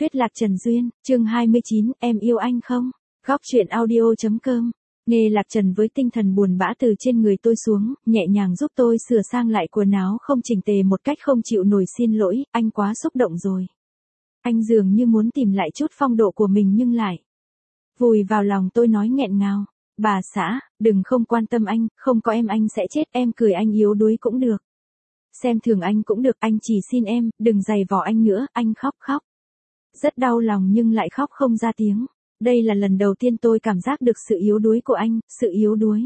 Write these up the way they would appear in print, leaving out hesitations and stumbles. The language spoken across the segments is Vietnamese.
Tuyết Lạc Trần Duyên, chương 29, em yêu anh không? Góc truyện audio.com. Nghe Lạc Trần với tinh thần buồn bã từ trên người tôi xuống, nhẹ nhàng giúp tôi sửa sang lại quần áo không chỉnh tề một cách không chịu nổi. Xin lỗi, anh quá xúc động rồi. Anh dường như muốn tìm lại chút phong độ của mình nhưng lại vùi vào lòng tôi nói nghẹn ngào. Bà xã, đừng không quan tâm anh, không có em anh sẽ chết. Em cười anh yếu đuối cũng được. Xem thường anh cũng được, anh chỉ xin em, đừng giày vò anh nữa. Anh khóc. Rất đau lòng nhưng lại khóc không ra tiếng. Đây là lần đầu tiên tôi cảm giác được sự yếu đuối của anh, sự yếu đuối.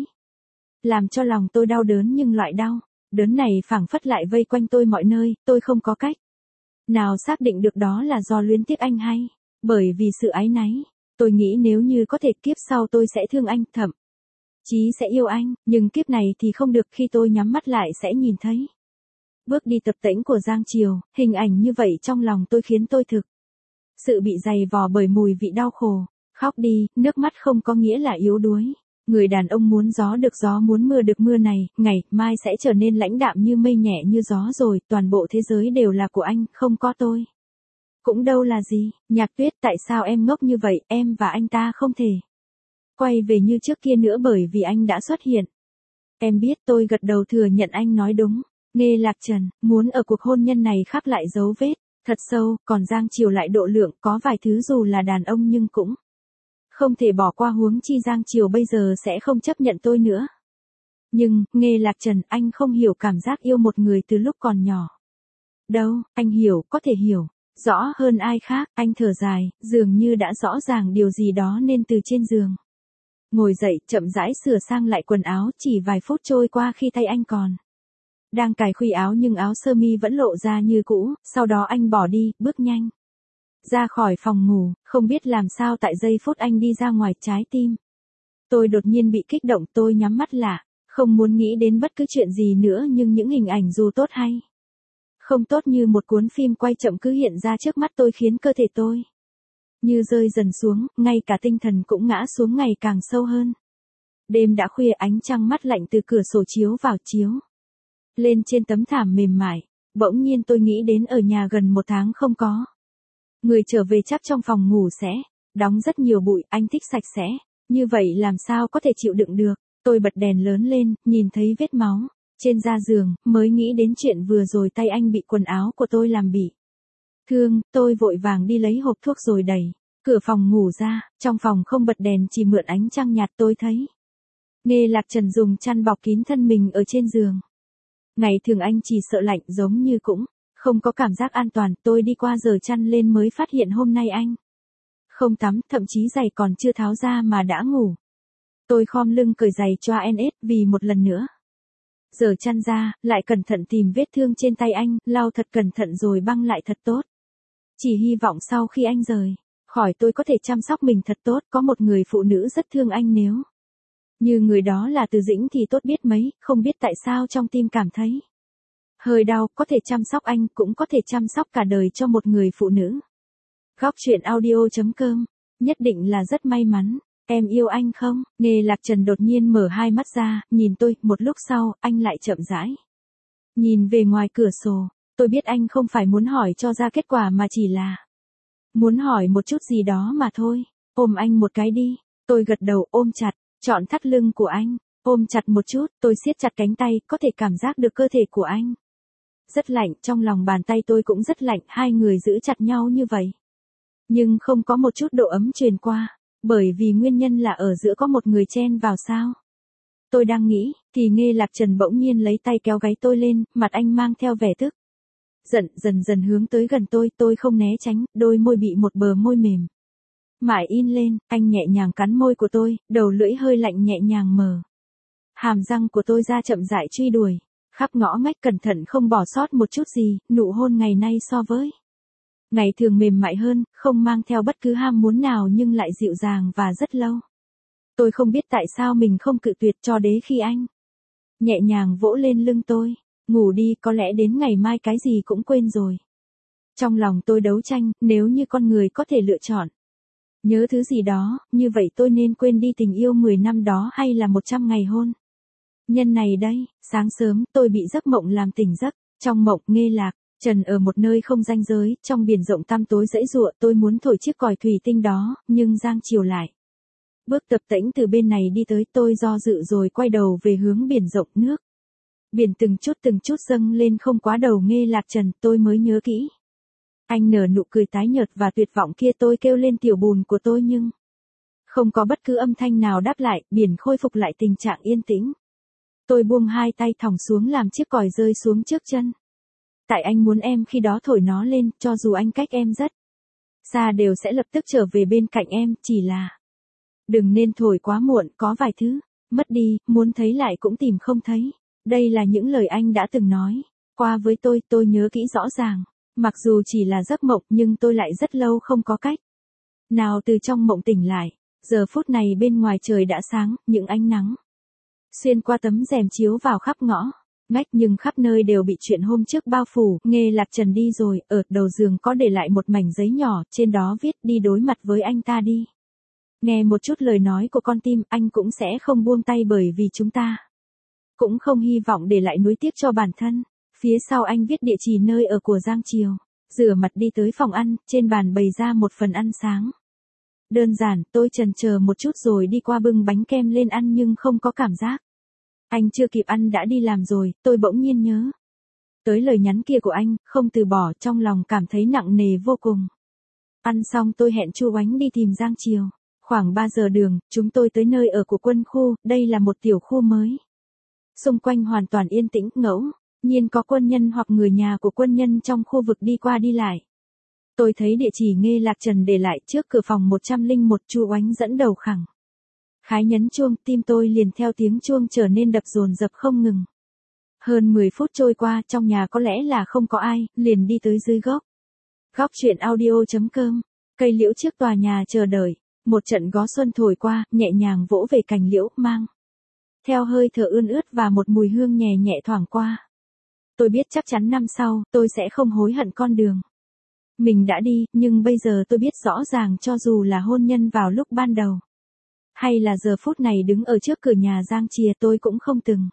Làm cho lòng tôi đau đớn nhưng loại đau đớn này phảng phất lại vây quanh tôi mọi nơi, tôi không có cách nào xác định được đó là do luyến tiếc anh hay bởi vì sự áy náy. Tôi nghĩ nếu như có thể kiếp sau tôi sẽ thương anh, thậm chí sẽ yêu anh, nhưng kiếp này thì không được. Khi tôi nhắm mắt lại sẽ nhìn thấy bước đi tập tễnh của Giang Triều, hình ảnh như vậy trong lòng tôi khiến tôi thực sự bị dày vò bởi mùi vị đau khổ. Khóc đi, nước mắt không có nghĩa là yếu đuối. Người đàn ông muốn gió được gió, muốn mưa được mưa này, ngày mai sẽ trở nên lãnh đạm như mây, nhẹ như gió rồi. Toàn bộ thế giới đều là của anh, không có tôi cũng đâu là gì. Nhạc Tuyết, tại sao em ngốc như vậy? Em và anh ta không thể quay về như trước kia nữa bởi vì anh đã xuất hiện. Em biết. Tôi gật đầu thừa nhận anh nói đúng. Nghe Lạc Trần, muốn ở cuộc hôn nhân này khắc lại dấu vết thật sâu, còn Giang Triều lại độ lượng. Có vài thứ dù là đàn ông nhưng cũng không thể bỏ qua, huống chi Giang Triều bây giờ sẽ không chấp nhận tôi nữa. Nhưng, Nghe Lạc Trần, anh không hiểu cảm giác yêu một người từ lúc còn nhỏ đâu. Anh hiểu, có thể hiểu rõ hơn ai khác. Anh thở dài, dường như đã rõ ràng điều gì đó nên từ trên giường ngồi dậy, chậm rãi sửa sang lại quần áo. Chỉ vài phút trôi qua khi tay anh còn đang cài khuy áo nhưng áo sơ mi vẫn lộ ra như cũ. Sau đó anh bỏ đi, bước nhanh ra khỏi phòng ngủ. Không biết làm sao tại giây phút anh đi ra ngoài, trái tim tôi đột nhiên bị kích động. Tôi nhắm mắt lại, không muốn nghĩ đến bất cứ chuyện gì nữa, nhưng những hình ảnh dù tốt hay không tốt như một cuốn phim quay chậm cứ hiện ra trước mắt tôi, khiến cơ thể tôi như rơi dần xuống, ngay cả tinh thần cũng ngã xuống ngày càng sâu hơn. Đêm đã khuya, ánh trăng mát lạnh từ cửa sổ chiếu vào, chiếu lên trên tấm thảm mềm mại. Bỗng nhiên tôi nghĩ đến ở nhà gần 1 tháng không có người trở về, chắc trong phòng ngủ sẽ đóng rất nhiều bụi. Anh thích sạch sẽ như vậy làm sao có thể chịu đựng được. Tôi bật đèn lớn lên, nhìn thấy vết máu trên da giường, mới nghĩ đến chuyện vừa rồi tay anh bị quần áo của tôi làm bị thương. Tôi vội vàng đi lấy hộp thuốc rồi đẩy cửa phòng ngủ ra. Trong phòng không bật đèn, chỉ mượn ánh trăng nhạt. Tôi thấy Nghe Lạc Trần dùng chăn bọc kín thân mình ở trên giường. Ngày thường anh chỉ sợ lạnh, giống như cũng không có cảm giác an toàn. Tôi đi qua giở chăn lên mới phát hiện hôm nay anh không tắm, thậm chí giày còn chưa tháo ra mà đã ngủ. Tôi khom lưng cởi giày cho NS vì một lần nữa giở chăn ra, lại cẩn thận tìm vết thương trên tay anh, lau thật cẩn thận rồi băng lại thật tốt. Chỉ hy vọng sau khi anh rời khỏi tôi có thể chăm sóc mình thật tốt. Có một người phụ nữ rất thương anh, nếu như người đó là Từ Dĩnh thì tốt biết mấy. Không biết tại sao trong tim cảm thấy hơi đau. Có thể chăm sóc anh, cũng có thể chăm sóc cả đời cho một người phụ nữ. Góc truyện audio.com. Nhất định là rất may mắn. Em yêu anh không? Nghe Lạc Trần đột nhiên mở hai mắt ra, nhìn tôi. Một lúc sau, anh lại chậm rãi nhìn về ngoài cửa sổ. Tôi biết anh không phải muốn hỏi cho ra kết quả mà chỉ là muốn hỏi một chút gì đó mà thôi. Ôm anh một cái đi. Tôi gật đầu, ôm chặt trọn thắt lưng của anh. Ôm chặt một chút, tôi siết chặt cánh tay, có thể cảm giác được cơ thể của anh rất lạnh, trong lòng bàn tay tôi cũng rất lạnh. Hai người giữ chặt nhau như vậy, nhưng không có một chút độ ấm truyền qua, bởi vì nguyên nhân là ở giữa có một người chen vào sao. Tôi đang nghĩ, thì Nghe Lạc Trần bỗng nhiên lấy tay kéo gáy tôi lên, mặt anh mang theo vẻ tức giận, dần dần hướng tới gần tôi. Tôi không né tránh, đôi môi bị một bờ môi mềm mại in lên. Anh nhẹ nhàng cắn môi của tôi, đầu lưỡi hơi lạnh nhẹ nhàng mở hàm răng của tôi ra, chậm rãi truy đuổi khắp ngõ ngách, cẩn thận không bỏ sót một chút gì. Nụ hôn ngày nay so với ngày thường mềm mại hơn, không mang theo bất cứ ham muốn nào nhưng lại dịu dàng và rất lâu. Tôi không biết tại sao mình không cự tuyệt, cho đến khi anh nhẹ nhàng vỗ lên lưng tôi. Ngủ đi, có lẽ đến ngày mai cái gì cũng quên rồi. Trong lòng tôi đấu tranh, nếu như con người có thể lựa chọn nhớ thứ gì đó, như vậy tôi nên quên đi tình yêu 10 năm đó hay là 100 ngày hôn nhân này đây. Sáng sớm, tôi bị giấc mộng làm tỉnh giấc. Trong mộng, Nghe Lạc Trần ở một nơi không ranh giới, trong biển rộng tăm tối dãy giụa, tôi muốn thổi chiếc còi thủy tinh đó, nhưng Giang Triều lại. Bước tập tễnh từ bên này đi tới, tôi do dự rồi quay đầu về hướng biển rộng nước. Biển từng chút dâng lên không quá đầu Nghe Lạc Trần, tôi mới nhớ kỹ. Anh nở nụ cười tái nhợt và tuyệt vọng kia, tôi kêu lên tiểu bùn của tôi nhưng không có bất cứ âm thanh nào đáp lại, biển khôi phục lại tình trạng yên tĩnh. Tôi buông hai tay thòng xuống làm chiếc còi rơi xuống trước chân. Tại anh muốn em khi đó thổi nó lên, cho dù anh cách em rất xa đều sẽ lập tức trở về bên cạnh em, chỉ là đừng nên thổi quá muộn, có vài thứ mất đi, muốn thấy lại cũng tìm không thấy. Đây là những lời anh đã từng nói qua với tôi nhớ kỹ rõ ràng. Mặc dù chỉ là giấc mộng nhưng tôi lại rất lâu không có cách nào từ trong mộng tỉnh lại. Giờ phút này bên ngoài trời đã sáng, những ánh nắng xuyên qua tấm rèm chiếu vào khắp ngõ ngách, nhưng khắp nơi đều bị chuyện hôm trước bao phủ. Nghe Lạc Trần đi rồi, ở đầu giường có để lại một mảnh giấy nhỏ, trên đó viết đi đối mặt với anh ta đi. Nghe một chút lời nói của con tim, anh cũng sẽ không buông tay bởi vì chúng ta cũng không hy vọng để lại nuối tiếc cho bản thân. Phía sau anh viết địa chỉ nơi ở của Giang Triều. Rửa mặt đi tới phòng ăn, trên bàn bày ra một phần ăn sáng đơn giản, tôi chần chờ một chút rồi đi qua bưng bánh kem lên ăn nhưng không có cảm giác. Anh chưa kịp ăn đã đi làm rồi, tôi bỗng nhiên nhớ tới lời nhắn kia của anh, không từ bỏ, trong lòng cảm thấy nặng nề vô cùng. Ăn xong tôi hẹn Chu Oánh đi tìm Giang Triều. Khoảng 3 giờ đường, chúng tôi tới nơi ở của quân khu, đây là một tiểu khu mới. Xung quanh hoàn toàn yên tĩnh, ngẫu nhiên có quân nhân hoặc người nhà của quân nhân trong khu vực đi qua đi lại. Tôi thấy địa chỉ Nghe Lạc Trần để lại trước cửa phòng 101, Chu Oánh dẫn đầu khẳng khái nhấn chuông, tim tôi liền theo tiếng chuông trở nên đập dồn dập không ngừng. Hơn 10 phút trôi qua, trong nhà có lẽ là không có ai, liền đi tới dưới góc truyện audio.com, cây liễu trước tòa nhà chờ đợi. Một trận gió xuân thổi qua, nhẹ nhàng vỗ về cành liễu, mang theo hơi thở ươn ướt và một mùi hương nhẹ nhẹ thoảng qua. Tôi biết chắc chắn năm sau, tôi sẽ không hối hận con đường mình đã đi, nhưng bây giờ tôi biết rõ ràng cho dù là hôn nhân vào lúc ban đầu, hay là giờ phút này đứng ở trước cửa nhà Giang Triều, tôi cũng không từng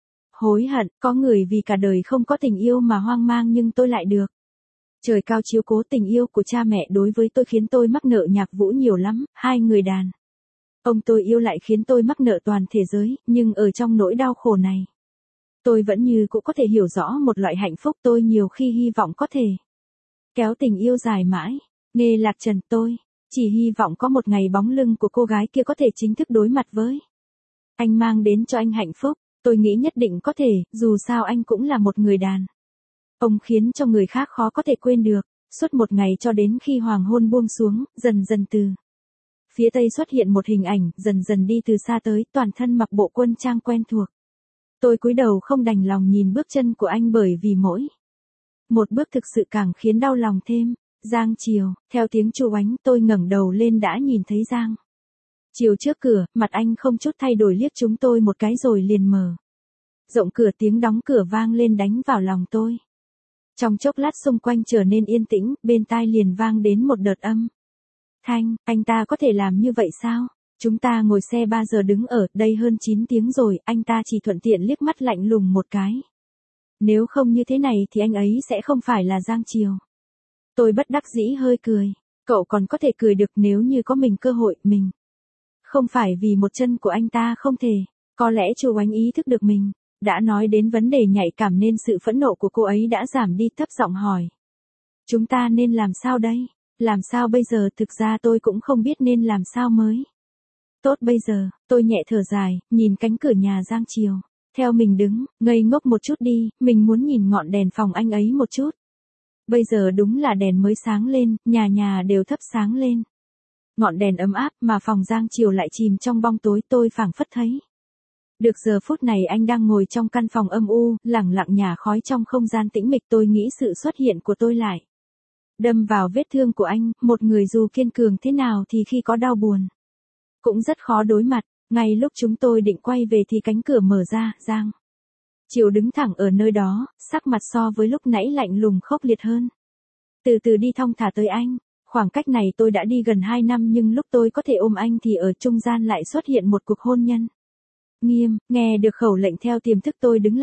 hối hận. Có người vì cả đời không có tình yêu mà hoang mang, nhưng tôi lại được trời cao chiếu cố. Tình yêu của cha mẹ đối với tôi khiến tôi mắc nợ nhạc vũ nhiều lắm, hai người đàn ông tôi yêu lại khiến tôi mắc nợ toàn thế giới, nhưng ở trong nỗi đau khổ này, tôi vẫn như cũng có thể hiểu rõ một loại hạnh phúc. Tôi nhiều khi hy vọng có thể kéo tình yêu dài mãi. Nghe Lạc Trần, tôi chỉ hy vọng có một ngày bóng lưng của cô gái kia có thể chính thức đối mặt với anh, mang đến cho anh hạnh phúc. Tôi nghĩ nhất định có thể, dù sao anh cũng là một người đàn ông khiến cho người khác khó có thể quên được. Suốt một ngày cho đến khi hoàng hôn buông xuống, dần dần từ phía tây xuất hiện một hình ảnh, dần dần đi từ xa tới, toàn thân mặc bộ quân trang quen thuộc. Tôi cúi đầu không đành lòng nhìn bước chân của anh, bởi vì mỗi một bước thực sự càng khiến đau lòng thêm. Giang Triều, theo tiếng Chu Oánh, tôi ngẩng đầu lên đã nhìn thấy Giang Triều trước cửa, mặt anh không chút thay đổi liếc chúng tôi một cái rồi liền mở rộng cửa, tiếng đóng cửa vang lên đánh vào lòng tôi. Trong chốc lát xung quanh trở nên yên tĩnh, bên tai liền vang đến một đợt âm thanh, anh ta có thể làm như vậy sao? Chúng ta ngồi xe 3 giờ đứng ở đây hơn 9 tiếng rồi, anh ta chỉ thuận tiện liếc mắt lạnh lùng một cái. Nếu không như thế này thì anh ấy sẽ không phải là Giang Triều. Tôi bất đắc dĩ hơi cười. Cậu còn có thể cười được nếu như có mình cơ hội, mình không phải vì một chân của anh ta không thể. Có lẽ Chu Oánh ý thức được mình đã nói đến vấn đề nhạy cảm nên sự phẫn nộ của cô ấy đã giảm đi, thấp giọng hỏi. Chúng ta nên làm sao đây? Làm sao bây giờ? Thực ra tôi cũng không biết nên làm sao mới tốt bây giờ. Tôi nhẹ thở dài, nhìn cánh cửa nhà Giang Triều. Theo mình đứng, ngây ngốc một chút đi, mình muốn nhìn ngọn đèn phòng anh ấy một chút. Bây giờ đúng là đèn mới sáng lên, nhà nhà đều thắp sáng lên. Ngọn đèn ấm áp mà phòng Giang Triều lại chìm trong bóng tối, tôi phảng phất thấy được giờ phút này anh đang ngồi trong căn phòng âm u, lẳng lặng nhả khói trong không gian tĩnh mịch. Tôi nghĩ sự xuất hiện của tôi lại đâm vào vết thương của anh, một người dù kiên cường thế nào thì khi có đau buồn cũng rất khó đối mặt. Ngay lúc chúng tôi định quay về thì cánh cửa mở ra, Giang Triều đứng thẳng ở nơi đó, sắc mặt so với lúc nãy lạnh lùng khốc liệt hơn. Từ từ đi thong thả tới anh. Khoảng cách này tôi đã đi gần 2 năm, nhưng lúc tôi có thể ôm anh thì ở trung gian lại xuất hiện một cuộc hôn nhân nghiêm. Nghe được khẩu lệnh theo tiềm thức tôi đứng lại.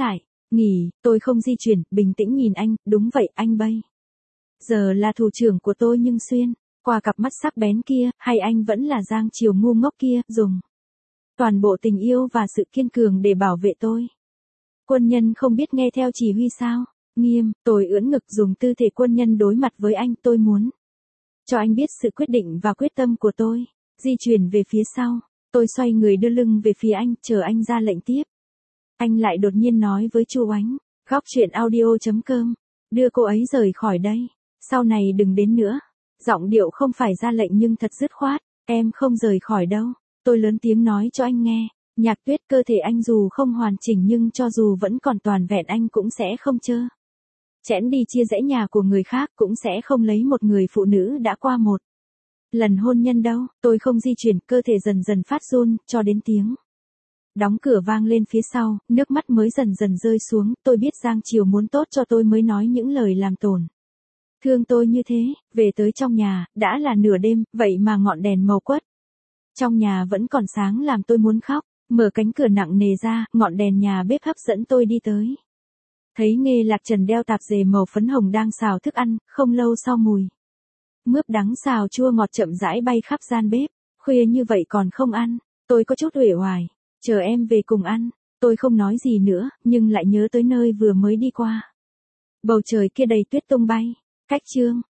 Nghỉ, tôi không di chuyển, bình tĩnh nhìn anh, đúng vậy, anh bây giờ là thủ trưởng của tôi nhưng xuyên qua cặp mắt sắc bén kia, hay anh vẫn là Giang Triều ngu ngốc kia, dùng toàn bộ tình yêu và sự kiên cường để bảo vệ tôi. Quân nhân không biết nghe theo chỉ huy sao? Nghiêm, tôi ưỡn ngực dùng tư thế quân nhân đối mặt với anh, tôi muốn cho anh biết sự quyết định và quyết tâm của tôi. Di chuyển về phía sau, tôi xoay người đưa lưng về phía anh, chờ anh ra lệnh tiếp. Anh lại đột nhiên nói với Chu Oánh, góc chuyện audio.com, đưa cô ấy rời khỏi đây, sau này đừng đến nữa. Giọng điệu không phải ra lệnh nhưng thật dứt khoát, em không rời khỏi đâu. Tôi lớn tiếng nói cho anh nghe, Nhạc Tuyết, cơ thể anh dù không hoàn chỉnh nhưng cho dù vẫn còn toàn vẹn anh cũng sẽ không chẽn đi chia rẽ nhà của người khác, cũng sẽ không lấy một người phụ nữ đã qua một lần hôn nhân đâu. Tôi không di chuyển, cơ thể dần dần phát run, cho đến tiếng đóng cửa vang lên phía sau, nước mắt mới dần dần rơi xuống. Tôi biết Giang Triều muốn tốt cho tôi mới nói những lời làm tổn thương tôi như thế. Về tới trong nhà, đã là nửa đêm, vậy mà ngọn đèn màu quất trong nhà vẫn còn sáng làm tôi muốn khóc. Mở cánh cửa nặng nề ra, ngọn đèn nhà bếp hấp dẫn tôi đi tới. Thấy Nghê Lạc Trần đeo tạp dề màu phấn hồng đang xào thức ăn, không lâu sau mùi mướp đắng xào chua ngọt chậm rãi bay khắp gian bếp. Khuya như vậy còn không ăn, tôi có chút uể oải. Chờ em về cùng ăn. Tôi không nói gì nữa, nhưng lại nhớ tới nơi vừa mới đi qua. Bầu trời kia đầy tuyết tung bay. Cách chương